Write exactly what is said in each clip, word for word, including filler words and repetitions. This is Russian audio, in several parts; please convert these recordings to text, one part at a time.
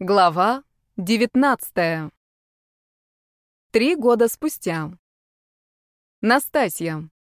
Глава девятнадцатая. Три года спустя. Настасья.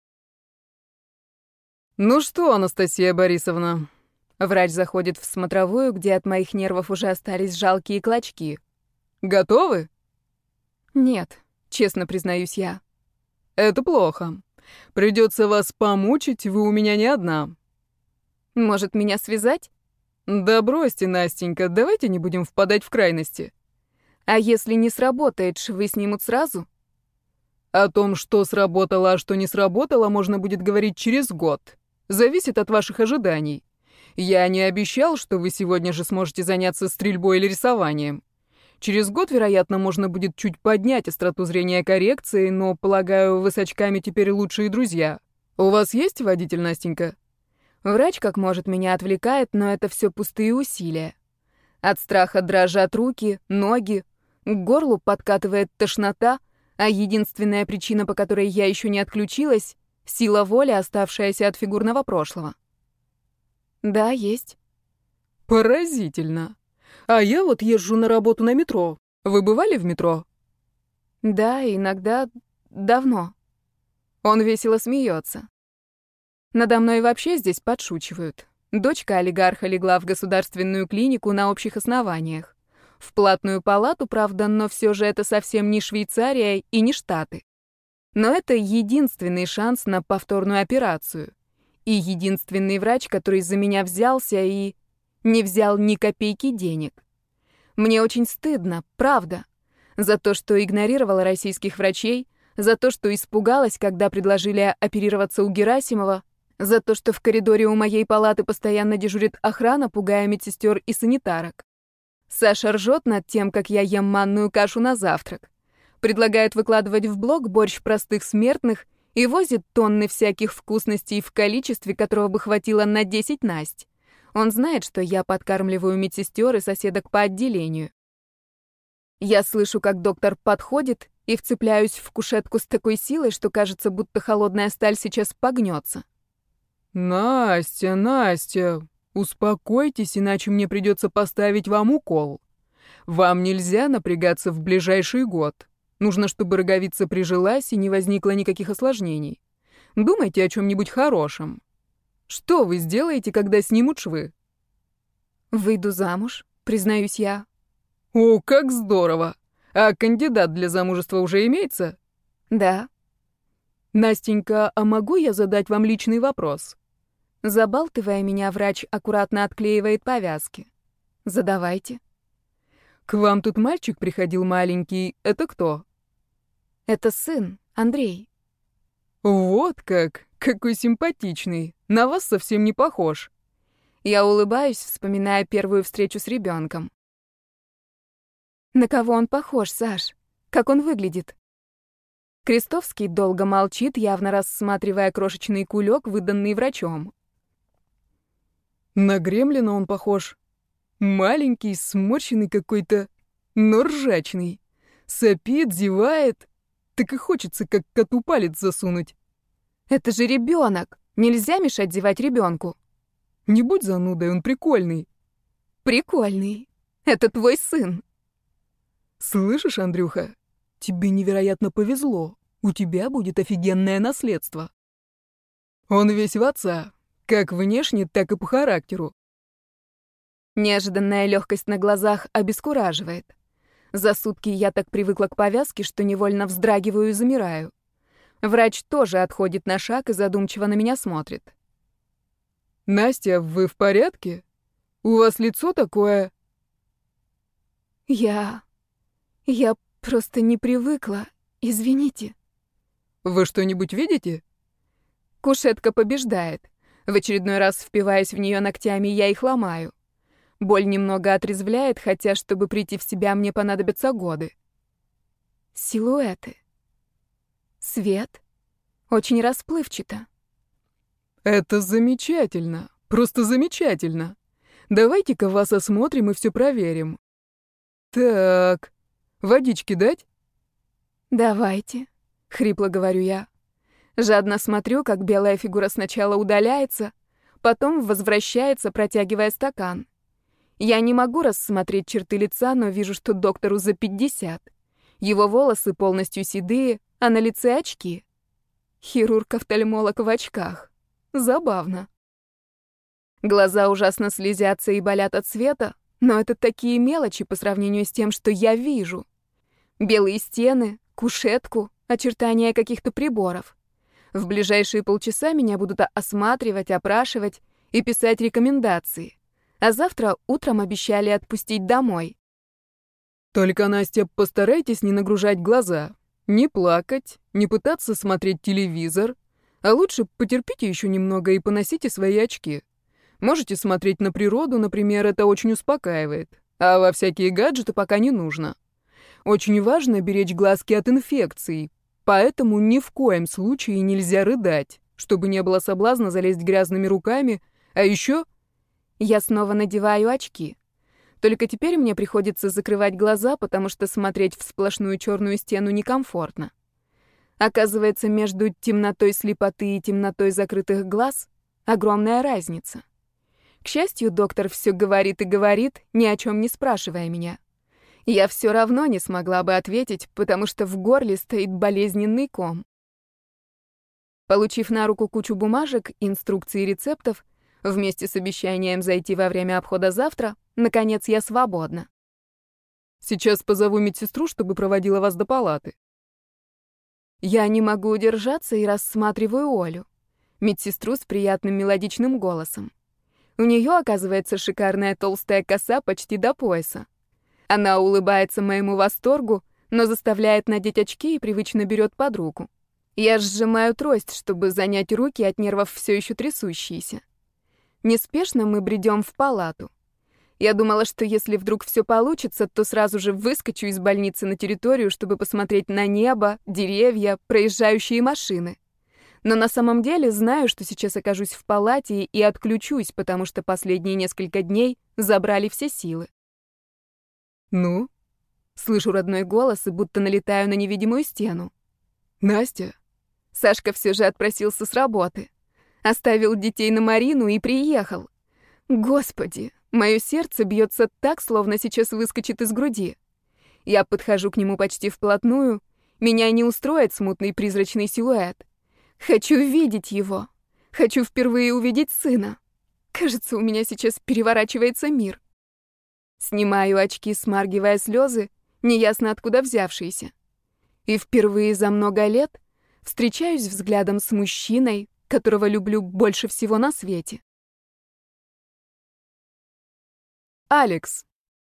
«Ну что, Анастасия Борисовна?» Врач заходит в смотровую, где от моих нервов уже остались жалкие клочки. «Готовы?» «Нет», — честно признаюсь я. «Это плохо. Придется вас помучить, вы у меня не одна». «Может, меня связать?» «Да бросьте, Настенька, давайте не будем впадать в крайности». «А если не сработает, швы снимут сразу?» «О том, что сработало, а что не сработало, можно будет говорить через год. Зависит от ваших ожиданий. Я не обещал, что вы сегодня же сможете заняться стрельбой или рисованием. Через год, вероятно, можно будет чуть поднять остроту зрения коррекции, но, полагаю, вы с очками теперь лучшие друзья. У вас есть водитель, Настенька?» Врач как может меня отвлекает, но это все пустые усилия. От страха дрожат руки, ноги, к горлу подкатывает тошнота, а единственная причина, по которой я еще не отключилась — сила воли, оставшаяся от фигурного прошлого. Да, есть. Поразительно. А я вот езжу на работу на метро. Вы бывали в метро? Да, иногда давно. Он весело смеется. Надо мной вообще здесь подшучивают. Дочка олигарха легла в государственную клинику на общих основаниях. В платную палату, правда, но все же это совсем не Швейцария и не Штаты. Но это единственный шанс на повторную операцию. И единственный врач, который за меня взялся и не взял ни копейки денег. Мне очень стыдно, правда, за то, что игнорировала российских врачей, за то, что испугалась, когда предложили оперироваться у Герасимова, за то, что в коридоре у моей палаты постоянно дежурит охрана, пугая медсестер и санитарок. Саша ржет над тем, как я ем манную кашу на завтрак. Предлагает выкладывать в блог борщ простых смертных и возит тонны всяких вкусностей в количестве, которого бы хватило на десять насть. Он знает, что я подкармливаю медсестер и соседок по отделению. Я слышу, как доктор подходит, и вцепляюсь в кушетку с такой силой, что кажется, будто холодная сталь сейчас погнется. «Настя, Настя, успокойтесь, иначе мне придется поставить вам укол. Вам нельзя напрягаться в ближайший год. Нужно, чтобы роговица прижилась и не возникло никаких осложнений. Думайте о чем-нибудь хорошем. Что вы сделаете, когда снимут швы?» «Выйду замуж», признаюсь я. «О, как здорово! А кандидат для замужества уже имеется?» «Да». «Настенька, а могу я задать вам личный вопрос?» Забалтывая меня, врач аккуратно отклеивает повязки. «Задавайте». «К вам тут мальчик приходил маленький. Это кто?» «Это сын, Андрей». «Вот как! Какой симпатичный! На вас совсем не похож». Я улыбаюсь, вспоминая первую встречу с ребенком. «На кого он похож, Саш? Как он выглядит?» Крестовский долго молчит, явно рассматривая крошечный кулек, выданный врачом. «На гремлина он похож. Маленький, сморщенный какой-то, но ржачный. Сопит, зевает. Так и хочется, как коту палец засунуть». «Это же ребенок! Нельзя мешать зевать ребенку!» «Не будь занудой, он прикольный». «Прикольный. Это твой сын». «Слышишь, Андрюха, тебе невероятно повезло. У тебя будет офигенное наследство. Он весь в отца, как внешне, так и по характеру». Неожиданная легкость на глазах обескураживает. За сутки я так привыкла к повязке, что невольно вздрагиваю и замираю. Врач тоже отходит на шаг и задумчиво на меня смотрит. «Настя, вы в порядке? У вас лицо такое...» «Я... я просто не привыкла. Извините». «Вы что-нибудь видите?» Кушетка побеждает. В очередной раз, впиваясь в нее ногтями, я их ломаю. Боль немного отрезвляет, хотя, чтобы прийти в себя, мне понадобятся годы. Силуэты. Свет. Очень расплывчато. «Это замечательно. Просто замечательно. Давайте-ка вас осмотрим и все проверим. Так, водички дать?» «Давайте», — хрипло говорю я. Жадно смотрю, как белая фигура сначала удаляется, потом возвращается, протягивая стакан. Я не могу рассмотреть черты лица, но вижу, что доктору за пятьдесят. Его волосы полностью седые, а на лице очки. Хирург-офтальмолог в очках. Забавно. Глаза ужасно слезятся и болят от света, но это такие мелочи по сравнению с тем, что я вижу. Белые стены, кушетку, очертания каких-то приборов. В ближайшие полчаса меня будут осматривать, опрашивать и писать рекомендации. А завтра утром обещали отпустить домой. Только, Настя, постарайтесь не нагружать глаза, не плакать, не пытаться смотреть телевизор, а лучше потерпите еще немного и поносите свои очки. Можете смотреть на природу, например, это очень успокаивает, а во всякие гаджеты пока не нужно. Очень важно беречь глазки от инфекций, поэтому ни в коем случае нельзя рыдать, чтобы не было соблазна залезть грязными руками, а еще... Я снова надеваю очки. Только теперь мне приходится закрывать глаза, потому что смотреть в сплошную черную стену некомфортно. Оказывается, между темнотой слепоты и темнотой закрытых глаз огромная разница. К счастью, доктор все говорит и говорит, ни о чем не спрашивая меня. Я все равно не смогла бы ответить, потому что в горле стоит болезненный ком. Получив на руку кучу бумажек, инструкций и рецептов, вместе с обещанием зайти во время обхода завтра, наконец я свободна. Сейчас позову медсестру, чтобы проводила вас до палаты. Я не могу удержаться и рассматриваю Олю, медсестру с приятным мелодичным голосом. У нее, оказывается, шикарная толстая коса почти до пояса. Она улыбается моему восторгу, но заставляет надеть очки и привычно берет под руку. Я сжимаю трость, чтобы занять руки от нервов все еще трясущиеся. Неспешно мы бредем в палату. Я думала, что если вдруг все получится, то сразу же выскочу из больницы на территорию, чтобы посмотреть на небо, деревья, проезжающие машины. Но на самом деле знаю, что сейчас окажусь в палате и отключусь, потому что последние несколько дней забрали все силы. «Ну?» Слышу родной голос и будто налетаю на невидимую стену. «Настя?» Сашка все же отпросился с работы. Оставил детей на Марину и приехал. Господи, мое сердце бьется так, словно сейчас выскочит из груди. Я подхожу к нему почти вплотную. Меня не устроит смутный призрачный силуэт. Хочу видеть его. Хочу впервые увидеть сына. Кажется, у меня сейчас переворачивается мир. Снимаю очки, смаргивая слезы, неясно откуда взявшиеся. И впервые за много лет встречаюсь взглядом с мужчиной, которого люблю больше всего на свете. Алекс.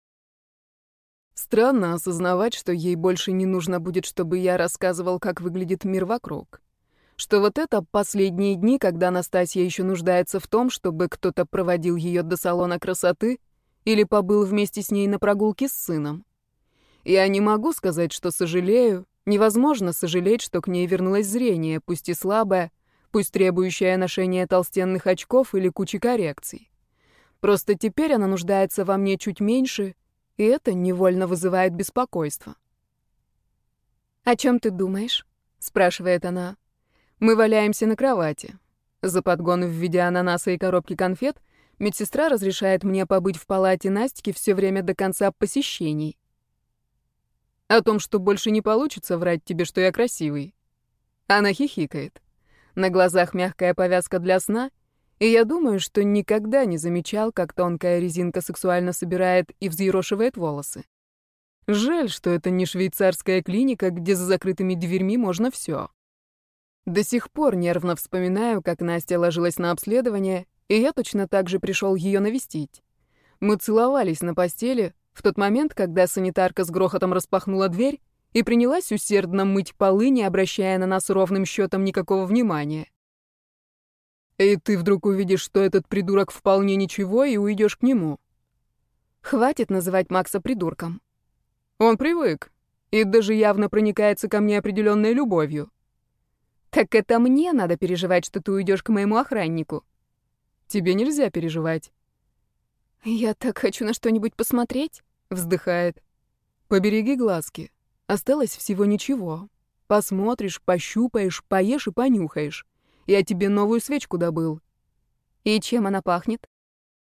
Странно осознавать, что ей больше не нужно будет, чтобы я рассказывал, как выглядит мир вокруг. Что вот это последние дни, когда Настасья еще нуждается в том, чтобы кто-то проводил ее до салона красоты или побыл вместе с ней на прогулке с сыном. Я не могу сказать, что сожалею. Невозможно сожалеть, что к ней вернулось зрение, пусть и слабое, пусть требующая ношения толстенных очков или кучи коррекций. Просто теперь она нуждается во мне чуть меньше, и это невольно вызывает беспокойство. «О чем ты думаешь?» — спрашивает она. Мы валяемся на кровати. За подгон в виде ананаса и коробки конфет медсестра разрешает мне побыть в палате Настики все время до конца посещений. О том, что больше не получится врать тебе, что я красивый. Она хихикает. На глазах мягкая повязка для сна, и я думаю, что никогда не замечал, как тонкая резинка сексуально собирает и взъерошивает волосы. Жаль, что это не швейцарская клиника, где за закрытыми дверьми можно все. До сих пор нервно вспоминаю, как Настя ложилась на обследование, и я точно так же пришел ее навестить. Мы целовались на постели в тот момент, когда санитарка с грохотом распахнула дверь и принялась усердно мыть полы, не обращая на нас ровным счетом никакого внимания. И ты вдруг увидишь, что этот придурок вполне ничего, и уйдешь к нему. Хватит называть Макса придурком. Он привык, и даже явно проникается ко мне определенной любовью. Так это мне надо переживать, что ты уйдешь к моему охраннику. Тебе нельзя переживать. Я так хочу на что-нибудь посмотреть, вздыхает. Побереги глазки. Осталось всего ничего. Посмотришь, пощупаешь, поешь и понюхаешь. Я тебе новую свечку добыл. И чем она пахнет?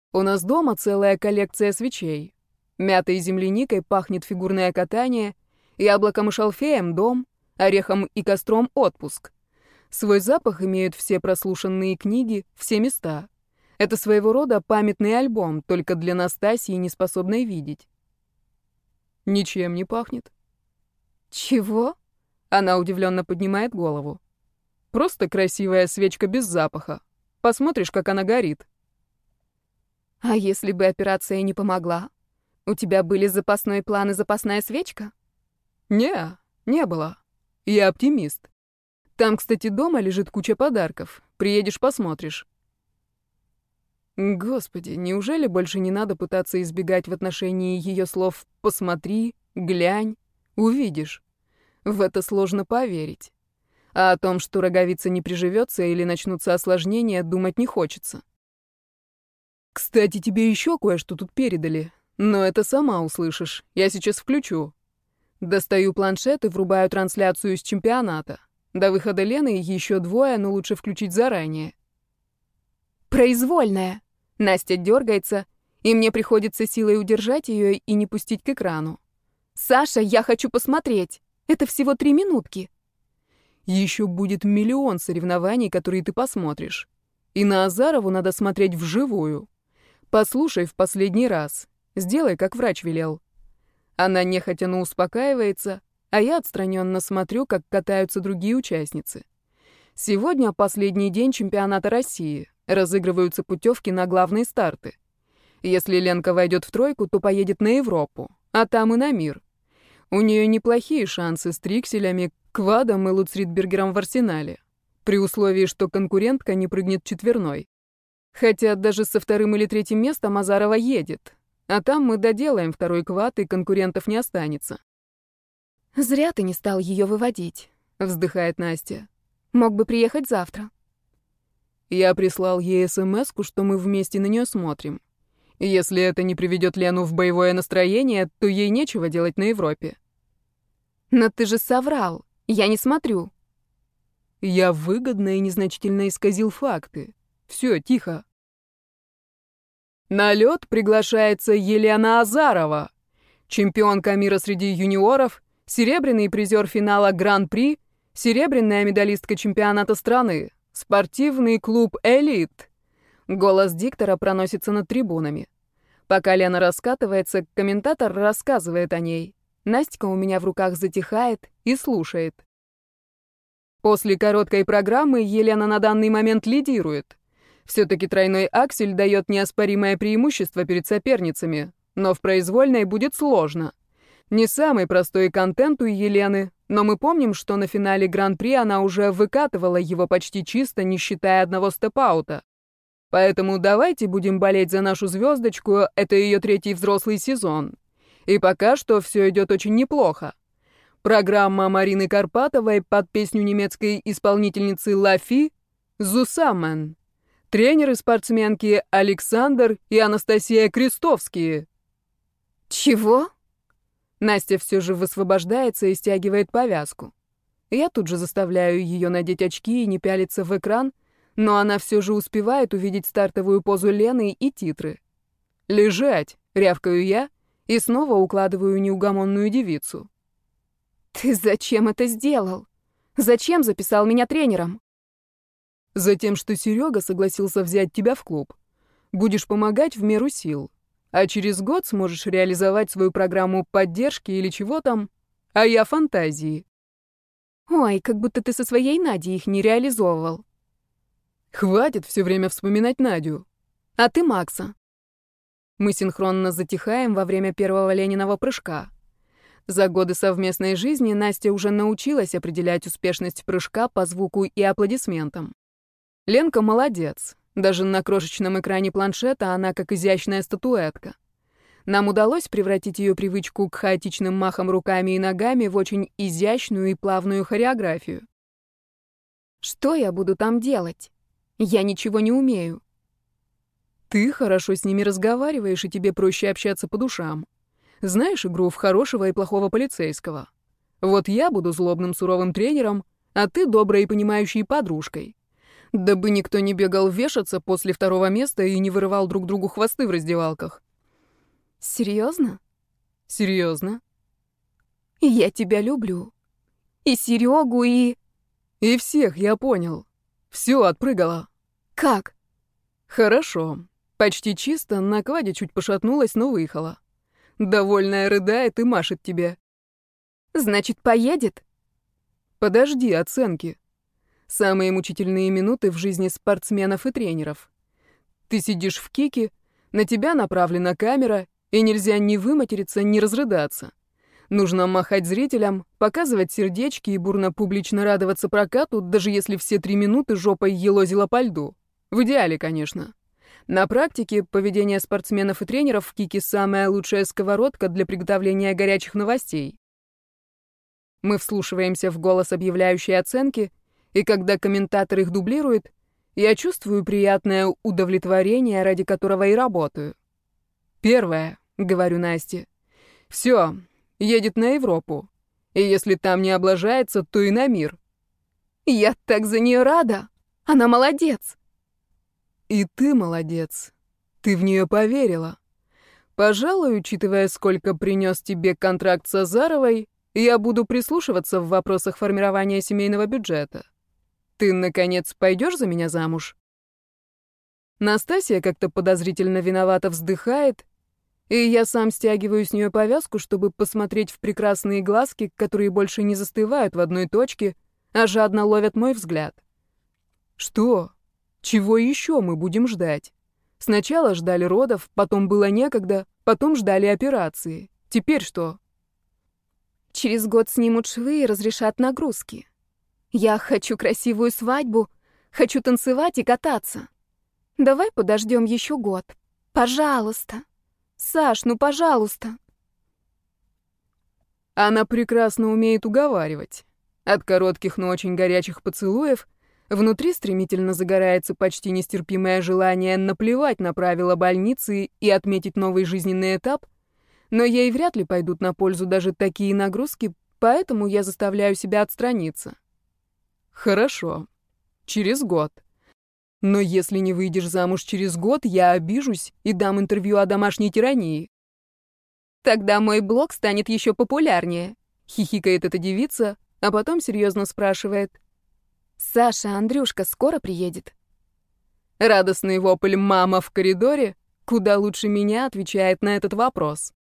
У нас дома целая коллекция свечей. Мятой и земляникой пахнет фигурное катание, яблоком и шалфеем — дом, орехом и костром — отпуск. Свой запах имеют все прослушанные книги, все места. Это своего рода памятный альбом, только для Настасьи, не способной видеть. Ничем не пахнет. Чего? Она удивленно поднимает голову. Просто красивая свечка без запаха. Посмотришь, как она горит. А если бы операция не помогла? У тебя были запасной план и запасная свечка? Не, не было. Я оптимист. Там, кстати, дома лежит куча подарков. Приедешь, посмотришь. Господи, неужели больше не надо пытаться избегать в отношении ее слов «посмотри», «глянь», «увидишь»? В это сложно поверить. А о том, что роговица не приживется или начнутся осложнения, думать не хочется. Кстати, тебе еще кое-что тут передали. Но это сама услышишь. Я сейчас включу. Достаю планшет и врубаю трансляцию с чемпионата. До выхода Лены еще двое, но лучше включить заранее. Произвольная. Настя дергается, и мне приходится силой удержать ее и не пустить к экрану. «Саша, я хочу посмотреть. Это всего три минутки». Еще будет миллион соревнований, которые ты посмотришь. И на Азарову надо смотреть вживую. Послушай в последний раз. Сделай, как врач велел. Она нехотя, но успокаивается, а я отстраненно смотрю, как катаются другие участницы. Сегодня последний день чемпионата России. Разыгрываются путевки на главные старты. Если Ленка войдет в тройку, то поедет на Европу, а там и на мир. У нее неплохие шансы с Трикселями, Квадом и Луцридбергером в арсенале, при условии, что конкурентка не прыгнет четверной. Хотя даже со вторым или третьим местом Азарова едет, а там мы доделаем второй квад, и конкурентов не останется. «Зря ты не стал ее выводить», — вздыхает Настя. «Мог бы приехать завтра». Я прислал ей смс-ку, что мы вместе на нее смотрим. Если это не приведет Лену в боевое настроение, то ей нечего делать на Европе. «Но ты же соврал. Я не смотрю». Я выгодно и незначительно исказил факты. Все, тихо. На лед приглашается Елена Азарова, чемпионка мира среди юниоров, серебряный призер финала Гран-при, серебряная медалистка чемпионата страны, спортивный клуб «Элит». Голос диктора проносится над трибунами. Пока Лена раскатывается, комментатор рассказывает о ней. Настя у меня в руках затихает и слушает. После короткой программы Елена на данный момент лидирует. Все-таки тройной аксель дает неоспоримое преимущество перед соперницами, но в произвольной будет сложно. Не самый простой контент у Елены, но мы помним, что на финале Гран-при она уже выкатывала его почти чисто, не считая одного степ-аута. Поэтому давайте будем болеть за нашу звездочку, это ее третий взрослый сезон. И пока что все идет очень неплохо. Программа Марины Карпатовой под песню немецкой исполнительницы Лафи «Зусаммен». Тренеры спортсменки Александр и Анастасия Крестовские. «Чего?» Настя все же высвобождается и стягивает повязку. Я тут же заставляю ее надеть очки и не пялиться в экран, но она все же успевает увидеть стартовую позу Лены и титры. «Лежать!» — рявкаю я и снова укладываю неугомонную девицу. «Ты зачем это сделал? Зачем записал меня тренером?» «Затем, что Серега согласился взять тебя в клуб. Будешь помогать в меру сил. А через год сможешь реализовать свою программу поддержки или чего там, а я фантазии». «Ой, как будто ты со своей Надей их не реализовывал». «Хватит все время вспоминать Надю». «А ты Макса». Мы синхронно затихаем во время первого Лениного прыжка. За годы совместной жизни Настя уже научилась определять успешность прыжка по звуку и аплодисментам. Ленка молодец. Даже на крошечном экране планшета она как изящная статуэтка. Нам удалось превратить ее привычку к хаотичным махам руками и ногами в очень изящную и плавную хореографию. «Что я буду там делать? Я ничего не умею». «Ты хорошо с ними разговариваешь, и тебе проще общаться по душам. Знаешь игру в хорошего и плохого полицейского? Вот я буду злобным суровым тренером, а ты доброй и понимающей подружкой. Дабы никто не бегал вешаться после второго места и не вырывал друг другу хвосты в раздевалках. Серьезно? Серьезно. Я тебя люблю. И Серегу, и... И всех, я понял. Все, отпрыгала. Как? Хорошо. Почти чисто, на кваде чуть пошатнулась, но выехала. Довольная рыдает и машет тебе. Значит, поедет? Подожди оценки. Самые мучительные минуты в жизни спортсменов и тренеров. Ты сидишь в кике, на тебя направлена камера, и нельзя ни выматериться, ни разрыдаться. Нужно махать зрителям, показывать сердечки и бурно публично радоваться прокату, даже если все три минуты жопой елозила по льду. В идеале, конечно. На практике поведение спортсменов и тренеров в кике самая лучшая сковородка для приготовления горячих новостей. Мы вслушиваемся в голос объявляющей оценки, и когда комментатор их дублирует, я чувствую приятное удовлетворение, ради которого и работаю. Первое, говорю Насте. Все, едет на Европу. И если там не облажается, то и на мир. Я так за нее рада. Она молодец. И ты молодец. Ты в нее поверила. Пожалуй, учитывая, сколько принес тебе контракт с Азаровой, я буду прислушиваться в вопросах формирования семейного бюджета. Ты, наконец, пойдешь за меня замуж? Настасья как-то подозрительно виновато вздыхает, и я сам стягиваю с нее повязку, чтобы посмотреть в прекрасные глазки, которые больше не застывают в одной точке, а жадно ловят мой взгляд. Что? Чего еще мы будем ждать? Сначала ждали родов, потом было некогда, потом ждали операции. Теперь что? Через год снимут швы и разрешат нагрузки. Я хочу красивую свадьбу, хочу танцевать и кататься. Давай подождем еще год. Пожалуйста. Саш, ну пожалуйста. Она прекрасно умеет уговаривать. От коротких, но очень горячих поцелуев внутри стремительно загорается почти нестерпимое желание наплевать на правила больницы и отметить новый жизненный этап, но ей вряд ли пойдут на пользу даже такие нагрузки, поэтому я заставляю себя отстраниться. Хорошо. Через год. Но если не выйдешь замуж через год, я обижусь и дам интервью о домашней тирании. Тогда мой блог станет еще популярнее, Хихикает эта девица, а потом серьезно спрашивает. Саша, Андрюшка скоро приедет? Радостный вопль «мама» в коридоре куда лучше меня отвечает на этот вопрос.